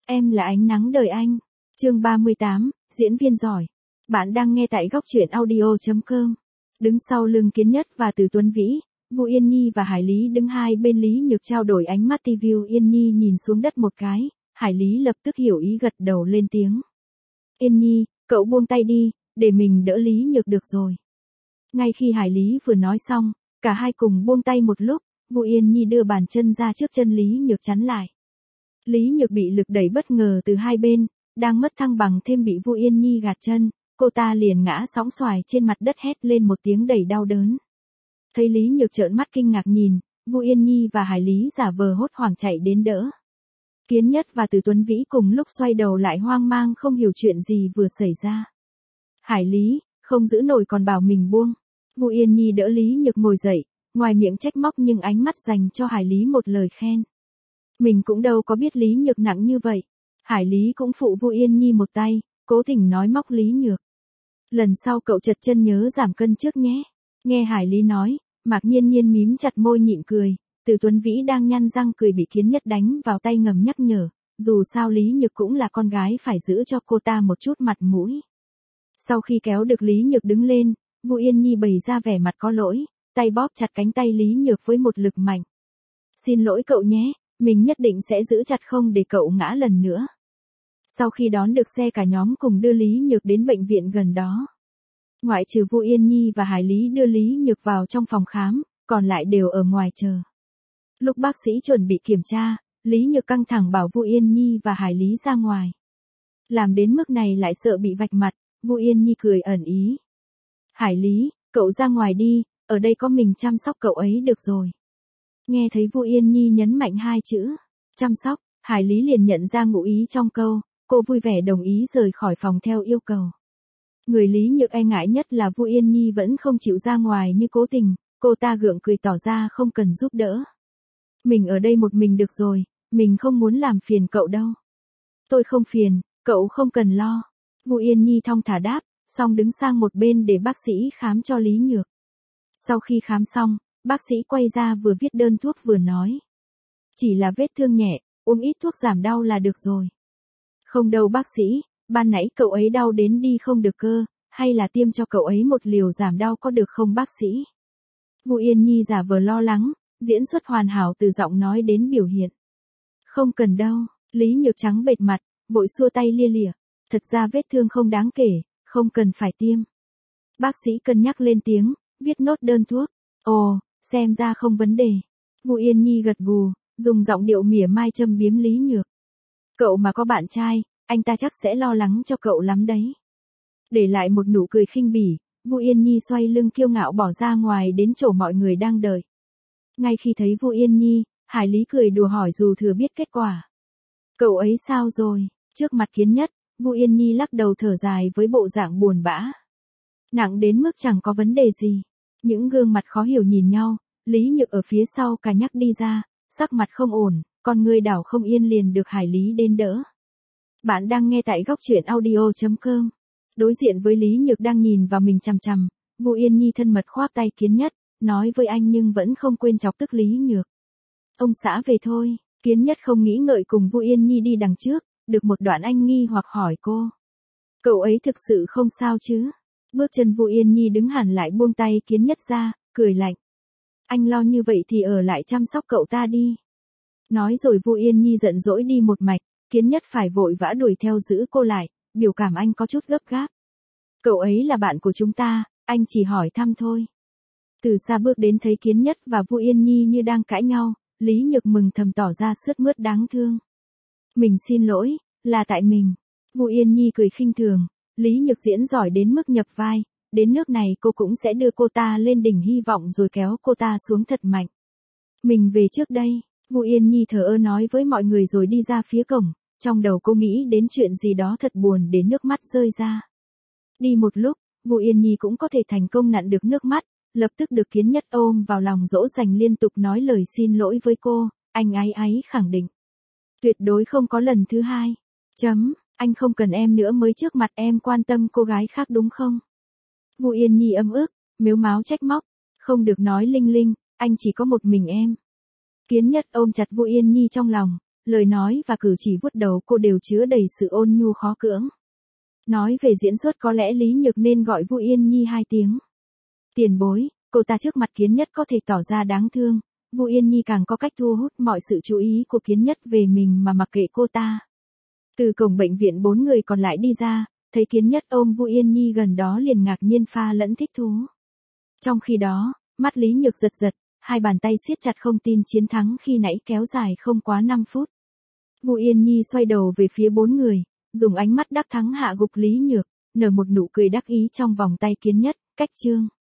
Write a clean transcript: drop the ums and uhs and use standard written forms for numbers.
Em là ánh nắng đời anh. Chương 38, diễn viên giỏi. Bạn đang nghe tại góc truyện audio.com. Đứng sau lưng Kiến Nhất và Từ Tuấn Vĩ, Vu Yên Nhi và Hải Lý đứng hai bên Lý Nhược trao đổi ánh mắt. Vu Yên Nhi nhìn xuống đất một cái, Hải Lý lập tức hiểu ý gật đầu lên tiếng. Yên Nhi, cậu buông tay đi, để mình đỡ Lý Nhược được rồi. Ngay khi Hải Lý vừa nói xong, cả hai cùng buông tay một lúc, Vu Yên Nhi đưa bàn chân ra trước chân Lý Nhược chắn lại. Lý Nhược bị lực đẩy bất ngờ từ hai bên, đang mất thăng bằng thêm bị Vu Yên Nhi gạt chân, cô ta liền ngã sóng xoài trên mặt đất hét lên một tiếng đầy đau đớn. Thấy Lý Nhược trợn mắt kinh ngạc nhìn, Vu Yên Nhi và Hải Lý giả vờ hốt hoảng chạy đến đỡ. Kiến Nhất và Từ Tuấn Vĩ cùng lúc xoay đầu lại hoang mang không hiểu chuyện gì vừa xảy ra. Hải Lý, không giữ nổi còn bảo mình buông. Vu Yên Nhi đỡ Lý Nhược ngồi dậy, ngoài miệng trách móc nhưng ánh mắt dành cho Hải Lý một lời khen. Mình cũng đâu có biết Lý Nhược nặng như vậy. Hải Lý cũng phụ Vu Yên Nhi một tay, cố tình nói móc Lý Nhược. Lần sau cậu chật chân nhớ giảm cân trước nhé. Nghe Hải Lý nói, Mạc Nhiên Nhiên mím chặt môi nhịn cười, Từ Tuấn Vĩ đang nhăn răng cười bị Kiến Nhất đánh vào tay ngầm nhắc nhở, dù sao Lý Nhược cũng là con gái phải giữ cho cô ta một chút mặt mũi. Sau khi kéo được Lý Nhược đứng lên, Vu Yên Nhi bày ra vẻ mặt có lỗi, tay bóp chặt cánh tay Lý Nhược với một lực mạnh. Xin lỗi cậu nhé, mình nhất định sẽ giữ chặt không để cậu ngã lần nữa. Sau khi đón được xe cả nhóm cùng đưa Lý Nhược đến bệnh viện gần đó. Ngoại trừ Vu Yên Nhi và Hải Lý đưa Lý Nhược vào trong phòng khám, còn lại đều ở ngoài chờ. Lúc bác sĩ chuẩn bị kiểm tra, Lý Nhược căng thẳng bảo Vu Yên Nhi và Hải Lý ra ngoài. Làm đến mức này lại sợ bị vạch mặt, Vu Yên Nhi cười ẩn ý. Hải Lý, cậu ra ngoài đi, ở đây có mình chăm sóc cậu ấy được rồi. Nghe thấy Vu Yên Nhi nhấn mạnh hai chữ, chăm sóc, Hải Lý liền nhận ra ngụ ý trong câu, cô vui vẻ đồng ý rời khỏi phòng theo yêu cầu. Người Lý Nhược e ngại nhất là Vu Yên Nhi vẫn không chịu ra ngoài như cố tình, cô ta gượng cười tỏ ra không cần giúp đỡ. Mình ở đây một mình được rồi, mình không muốn làm phiền cậu đâu. Tôi không phiền, cậu không cần lo. Vu Yên Nhi thong thả đáp, xong đứng sang một bên để bác sĩ khám cho Lý Nhược. Sau khi khám xong, bác sĩ quay ra vừa viết đơn thuốc vừa nói. Chỉ là vết thương nhẹ, uống ít thuốc giảm đau là được rồi. Không đâu bác sĩ, ban nãy cậu ấy đau đến đi không được cơ, hay là tiêm cho cậu ấy một liều giảm đau có được không bác sĩ? Vu Yên Nhi giả vờ lo lắng, diễn xuất hoàn hảo từ giọng nói đến biểu hiện. Không cần đâu, Lý Nhược trắng bệch mặt, vội xua tay lia lịa. Thật ra vết thương không đáng kể, không cần phải tiêm. Bác sĩ cân nhắc lên tiếng, viết nốt đơn thuốc. Ồ, xem ra không vấn đề. Vu Yên Nhi gật gù, dùng giọng điệu mỉa mai châm biếm Lý Nhược. Cậu mà có bạn trai, anh ta chắc sẽ lo lắng cho cậu lắm đấy. Để lại một nụ cười khinh bỉ, Vu Yên Nhi xoay lưng kiêu ngạo bỏ ra ngoài đến chỗ mọi người đang đợi. Ngay khi thấy Vu Yên Nhi, Hải Lý cười đùa hỏi dù thừa biết kết quả. Cậu ấy sao rồi? Trước mặt Kiến Nhất, Vu Yên Nhi lắc đầu thở dài với bộ dạng buồn bã. Nặng đến mức chẳng có vấn đề gì. Những gương mặt khó hiểu nhìn nhau, Lý Nhược ở phía sau cả nhắc đi ra, sắc mặt không ổn, con người đảo không yên liền được Hải Lý đến đỡ. Bạn đang nghe tại góc truyện audio.com. Đối diện với Lý Nhược đang nhìn vào mình chằm chằm, Vu Yên Nhi thân mật khoác tay Kiến Nhất, nói với anh nhưng vẫn không quên chọc tức Lý Nhược. Ông xã về thôi, Kiến Nhất không nghĩ ngợi cùng Vu Yên Nhi đi đằng trước, được một đoạn anh nghi hoặc hỏi cô. Cậu ấy thực sự không sao chứ? Bước chân Vu Yên Nhi đứng hẳn lại buông tay Kiến Nhất ra, cười lạnh. Anh lo như vậy thì ở lại chăm sóc cậu ta đi. Nói rồi Vu Yên Nhi giận dỗi đi một mạch, Kiến Nhất phải vội vã đuổi theo giữ cô lại, biểu cảm anh có chút gấp gáp. Cậu ấy là bạn của chúng ta, anh chỉ hỏi thăm thôi. Từ xa bước đến thấy Kiến Nhất và Vu Yên Nhi như đang cãi nhau, Lý Nhược mừng thầm tỏ ra sướt mướt đáng thương. Mình xin lỗi, là tại mình. Vu Yên Nhi cười khinh thường, Lý Nhược diễn giỏi đến mức nhập vai, đến nước này cô cũng sẽ đưa cô ta lên đỉnh hy vọng rồi kéo cô ta xuống thật mạnh. Mình về trước đây, Vu Yên Nhi thờ ơ nói với mọi người rồi đi ra phía cổng, trong đầu cô nghĩ đến chuyện gì đó thật buồn đến nước mắt rơi ra. Đi một lúc, Vu Yên Nhi cũng có thể thành công nặn được nước mắt, lập tức được Kiến Nhất ôm vào lòng dỗ dành liên tục nói lời xin lỗi với cô, anh ấy khẳng định. Tuyệt đối không có lần thứ hai. Anh không cần em nữa mới trước mặt em quan tâm cô gái khác đúng không? Vu Yên Nhi ấm ức, mếu máo trách móc, không được nói linh linh, anh chỉ có một mình em. Kiến Nhất ôm chặt Vu Yên Nhi trong lòng, Lời nói và cử chỉ vuốt đầu cô đều chứa đầy sự ôn nhu khó cưỡng. Nói về diễn xuất có lẽ Lý Nhược nên gọi Vu Yên Nhi 2 tiếng. Tiền bối, cô ta trước mặt Kiến Nhất có thể tỏ ra đáng thương, Vu Yên Nhi càng có cách thu hút mọi sự chú ý của Kiến Nhất về mình mà mặc kệ cô ta. Từ cổng bệnh viện 4 người còn lại đi ra, thấy Kiến Nhất ôm Vu Yên Nhi gần đó liền ngạc nhiên pha lẫn thích thú. Trong khi đó, mắt Lý Nhược giật giật, hai bàn tay siết chặt không tin chiến thắng khi nãy kéo dài không quá 5 phút. Vu Yên Nhi xoay đầu về phía 4 người, dùng ánh mắt đắc thắng hạ gục Lý Nhược, nở một nụ cười đắc ý trong vòng tay Kiến Nhất, cách chương.